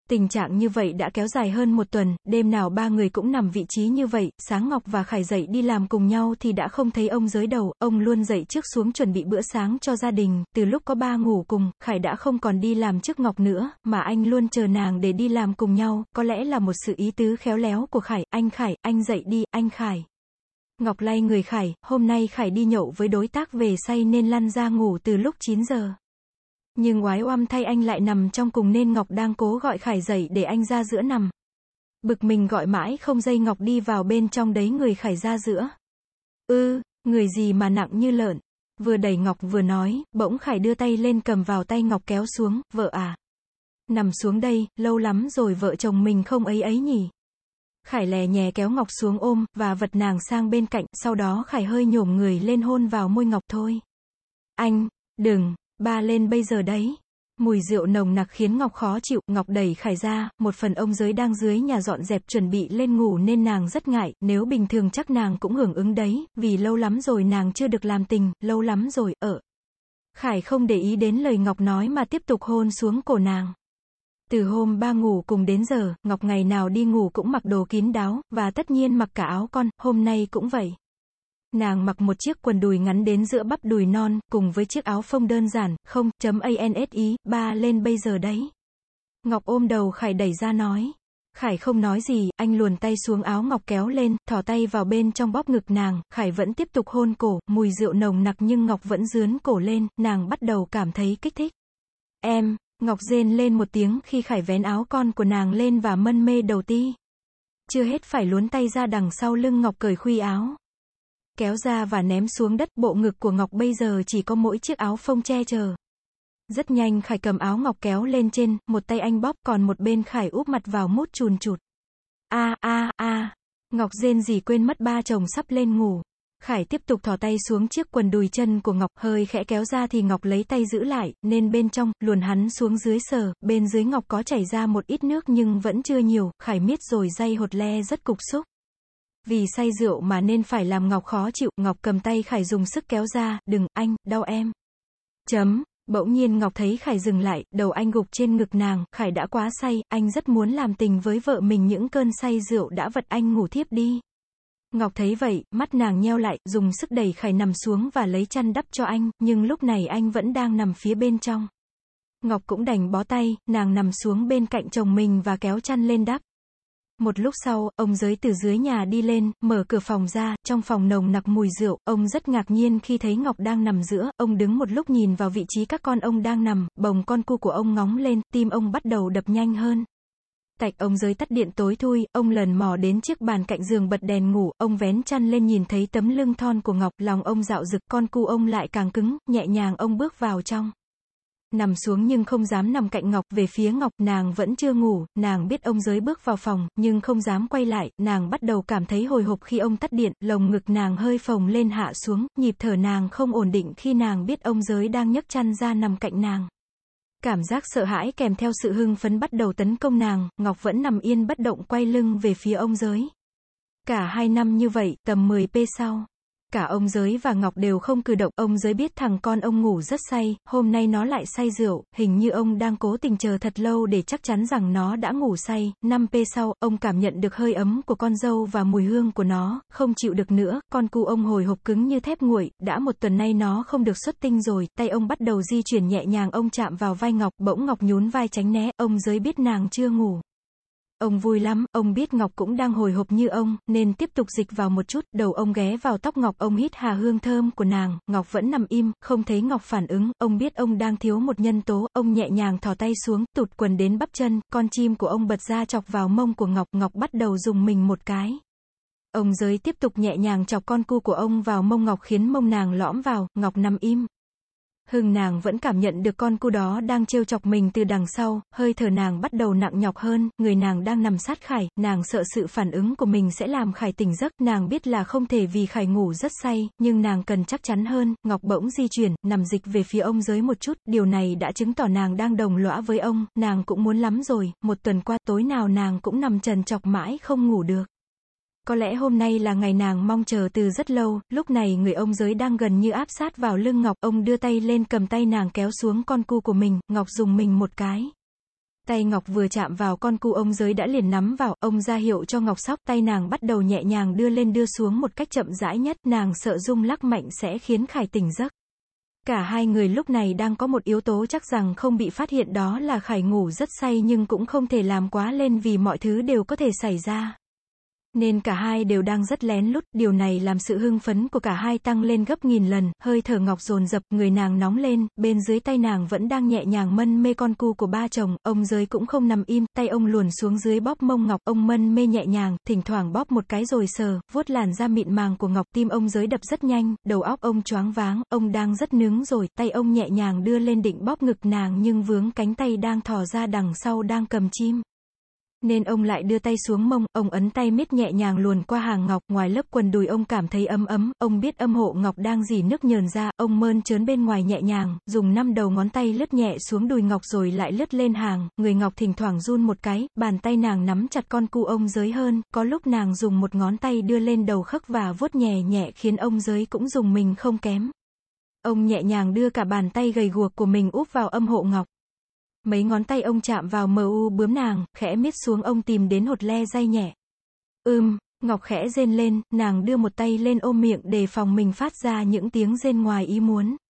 Tình trạng như vậy đã kéo dài hơn một tuần, đêm nào ba người cũng nằm vị trí như vậy, sáng Ngọc và Khải dậy đi làm cùng nhau thì đã không thấy ông dưới đầu, ông luôn dậy trước xuống chuẩn bị bữa sáng cho gia đình, từ lúc có ba ngủ cùng, Khải đã không còn đi làm trước Ngọc nữa, mà anh luôn chờ nàng để đi làm cùng nhau, có lẽ là một sự ý tứ khéo léo của Khải, anh dậy đi, anh Khải. Ngọc lay người Khải, hôm nay Khải đi nhậu với đối tác về say nên lăn ra ngủ từ lúc 9 giờ. Nhưng oái oăm thay anh lại nằm trong cùng nên Ngọc đang cố gọi Khải dậy để anh ra giữa nằm. Bực mình gọi mãi không dây Ngọc đi vào bên trong đấy người Khải ra giữa. Người gì mà nặng như lợn. Vừa đẩy Ngọc vừa nói, bỗng Khải đưa tay lên cầm vào tay Ngọc kéo xuống, vợ à. Nằm xuống đây, lâu lắm rồi vợ chồng mình không ấy nhỉ. Khải lè nhè kéo Ngọc xuống ôm, và vật nàng sang bên cạnh, sau đó Khải hơi nhổm người lên hôn vào môi Ngọc thôi. Anh, đừng. Ba lên bây giờ đấy. Mùi rượu nồng nặc khiến Ngọc khó chịu, Ngọc đẩy Khải ra, một phần ông giới đang dưới nhà dọn dẹp chuẩn bị lên ngủ nên nàng rất ngại, nếu bình thường chắc nàng cũng hưởng ứng đấy, vì lâu lắm rồi nàng chưa được làm tình, lâu lắm rồi, Khải không để ý đến lời Ngọc nói mà tiếp tục hôn xuống cổ nàng. Từ hôm ba ngủ cùng đến giờ, Ngọc ngày nào đi ngủ cũng mặc đồ kín đáo, và tất nhiên mặc cả áo con, hôm nay cũng vậy. Nàng mặc một chiếc quần đùi ngắn đến giữa bắp đùi non, cùng với chiếc áo phông đơn giản, ansi, ba lên bây giờ đấy. Ngọc ôm đầu Khải đẩy ra nói. Khải không nói gì, anh luồn tay xuống áo Ngọc kéo lên, thò tay vào bên trong bóp ngực nàng, Khải vẫn tiếp tục hôn cổ, mùi rượu nồng nặc nhưng Ngọc vẫn rướn cổ lên, nàng bắt đầu cảm thấy kích thích. Em, Ngọc rên lên một tiếng khi Khải vén áo con của nàng lên và mân mê đầu ti. Chưa hết phải luồn tay ra đằng sau lưng Ngọc cởi khuy áo. Kéo ra và ném xuống đất, bộ ngực của Ngọc bây giờ chỉ có mỗi chiếc áo phông che chở. Rất nhanh Khải cầm áo Ngọc kéo lên trên, một tay anh bóp còn một bên Khải úp mặt vào mút chùn chụt. Ngọc rên rỉ quên mất ba chồng sắp lên ngủ. Khải tiếp tục thò tay xuống chiếc quần đùi chân của Ngọc, hơi khẽ kéo ra thì Ngọc lấy tay giữ lại, nên bên trong, luồn hắn xuống dưới sờ, bên dưới Ngọc có chảy ra một ít nước nhưng vẫn chưa nhiều, Khải miết rồi day hột le rất cục xúc. Vì say rượu mà nên phải làm Ngọc khó chịu, Ngọc cầm tay Khải dùng sức kéo ra, đừng, anh, đau em. Bỗng nhiên Ngọc thấy Khải dừng lại, đầu anh gục trên ngực nàng, Khải đã quá say, anh rất muốn làm tình với vợ mình những cơn say rượu đã vật anh ngủ thiếp đi. Ngọc thấy vậy, mắt nàng nheo lại, dùng sức đẩy Khải nằm xuống và lấy chăn đắp cho anh, nhưng lúc này anh vẫn đang nằm phía bên trong. Ngọc cũng đành bó tay, nàng nằm xuống bên cạnh chồng mình và kéo chăn lên đắp. Một lúc sau, ông giới từ dưới nhà đi lên, mở cửa phòng ra, trong phòng nồng nặc mùi rượu, ông rất ngạc nhiên khi thấy Ngọc đang nằm giữa, ông đứng một lúc nhìn vào vị trí các con ông đang nằm, bồng con cu của ông ngóng lên, tim ông bắt đầu đập nhanh hơn. Ông giới tắt điện tối thui, ông lần mò đến chiếc bàn cạnh giường bật đèn ngủ, ông vén chăn lên nhìn thấy tấm lưng thon của Ngọc, lòng ông dạo dực, con cu ông lại càng cứng, nhẹ nhàng ông bước vào trong. Nằm xuống nhưng không dám nằm cạnh Ngọc, về phía Ngọc, nàng vẫn chưa ngủ, nàng biết ông giới bước vào phòng, nhưng không dám quay lại, nàng bắt đầu cảm thấy hồi hộp khi ông tắt điện, lồng ngực nàng hơi phồng lên hạ xuống, nhịp thở nàng không ổn định khi nàng biết ông giới đang nhấc chăn ra nằm cạnh nàng. Cảm giác sợ hãi kèm theo sự hưng phấn bắt đầu tấn công nàng, Ngọc vẫn nằm yên bất động quay lưng về phía ông giới. Cả 2 năm như vậy, tầm 10p sau. Cả ông giới và Ngọc đều không cử động, ông giới biết thằng con ông ngủ rất say, hôm nay nó lại say rượu, hình như ông đang cố tình chờ thật lâu để chắc chắn rằng nó đã ngủ say. 5p sau, ông cảm nhận được hơi ấm của con dâu và mùi hương của nó, không chịu được nữa, con cu ông hồi hộp cứng như thép nguội, đã một tuần nay nó không được xuất tinh rồi, tay ông bắt đầu di chuyển nhẹ nhàng, ông chạm vào vai Ngọc, bỗng Ngọc nhún vai tránh né, ông giới biết nàng chưa ngủ. Ông vui lắm, ông biết Ngọc cũng đang hồi hộp như ông, nên tiếp tục dịch vào một chút, đầu ông ghé vào tóc Ngọc, ông hít hà hương thơm của nàng, Ngọc vẫn nằm im, không thấy Ngọc phản ứng, ông biết ông đang thiếu một nhân tố, ông nhẹ nhàng thò tay xuống, tụt quần đến bắp chân, con chim của ông bật ra chọc vào mông của Ngọc, Ngọc bắt đầu rùng mình một cái. Ông giới tiếp tục nhẹ nhàng chọc con cu của ông vào mông Ngọc khiến mông nàng lõm vào, Ngọc nằm im. Nàng vẫn cảm nhận được con cu đó đang trêu chọc mình từ đằng sau, hơi thở nàng bắt đầu nặng nhọc hơn, người nàng đang nằm sát Khải, nàng sợ sự phản ứng của mình sẽ làm Khải tỉnh giấc, nàng biết là không thể vì Khải ngủ rất say, nhưng nàng cần chắc chắn hơn. Ngọc bỗng di chuyển, nằm dịch về phía ông giới một chút, điều này đã chứng tỏ nàng đang đồng lõa với ông, nàng cũng muốn lắm rồi, một tuần qua tối nào nàng cũng nằm trần trọc mãi không ngủ được. Có lẽ hôm nay là ngày nàng mong chờ từ rất lâu, lúc này người ông giới đang gần như áp sát vào lưng Ngọc, ông đưa tay lên cầm tay nàng kéo xuống con cu của mình, Ngọc rùng mình một cái. Tay Ngọc vừa chạm vào con cu ông giới đã liền nắm vào, ông ra hiệu cho Ngọc Sóc, tay nàng bắt đầu nhẹ nhàng đưa lên đưa xuống một cách chậm rãi nhất, nàng sợ rung lắc mạnh sẽ khiến Khải tỉnh giấc. Cả hai người lúc này đang có một yếu tố chắc rằng không bị phát hiện, đó là Khải ngủ rất say nhưng cũng không thể làm quá lên vì mọi thứ đều có thể xảy ra. Nên cả hai đều đang rất lén lút, điều này làm sự hưng phấn của cả hai tăng lên gấp nghìn lần, hơi thở Ngọc dồn dập, người nàng nóng lên, bên dưới tay nàng vẫn đang nhẹ nhàng mân mê con cu của ba chồng, ông giới cũng không nằm im, tay ông luồn xuống dưới bóp mông Ngọc, ông mân mê nhẹ nhàng, thỉnh thoảng bóp một cái rồi sờ, vuốt làn da mịn màng của Ngọc, tim ông giới đập rất nhanh, đầu óc ông choáng váng, ông đang rất nướng rồi, tay ông nhẹ nhàng đưa lên định bóp ngực nàng nhưng vướng cánh tay đang thò ra đằng sau đang cầm chim. Nên ông lại đưa tay xuống mông, ông ấn tay miết nhẹ nhàng luồn qua hàng Ngọc, ngoài lớp quần đùi ông cảm thấy ấm ấm, ông biết âm hộ Ngọc đang rỉ nước nhờn ra, ông mơn trớn bên ngoài nhẹ nhàng, dùng 5 đầu ngón tay lướt nhẹ xuống đùi Ngọc rồi lại lướt lên hàng, người Ngọc thỉnh thoảng run một cái, bàn tay nàng nắm chặt con cu ông giới hơn, có lúc nàng dùng một ngón tay đưa lên đầu khấc và vuốt nhẹ nhẹ khiến ông giới cũng dùng mình không kém. Ông nhẹ nhàng đưa cả bàn tay gầy guộc của mình úp vào âm hộ Ngọc. Mấy ngón tay ông chạm vào mu bướm nàng, khẽ miết xuống ông tìm đến hột le day nhẹ. Ngọc khẽ rên lên, nàng đưa một tay lên ôm miệng đề phòng mình phát ra những tiếng rên ngoài ý muốn.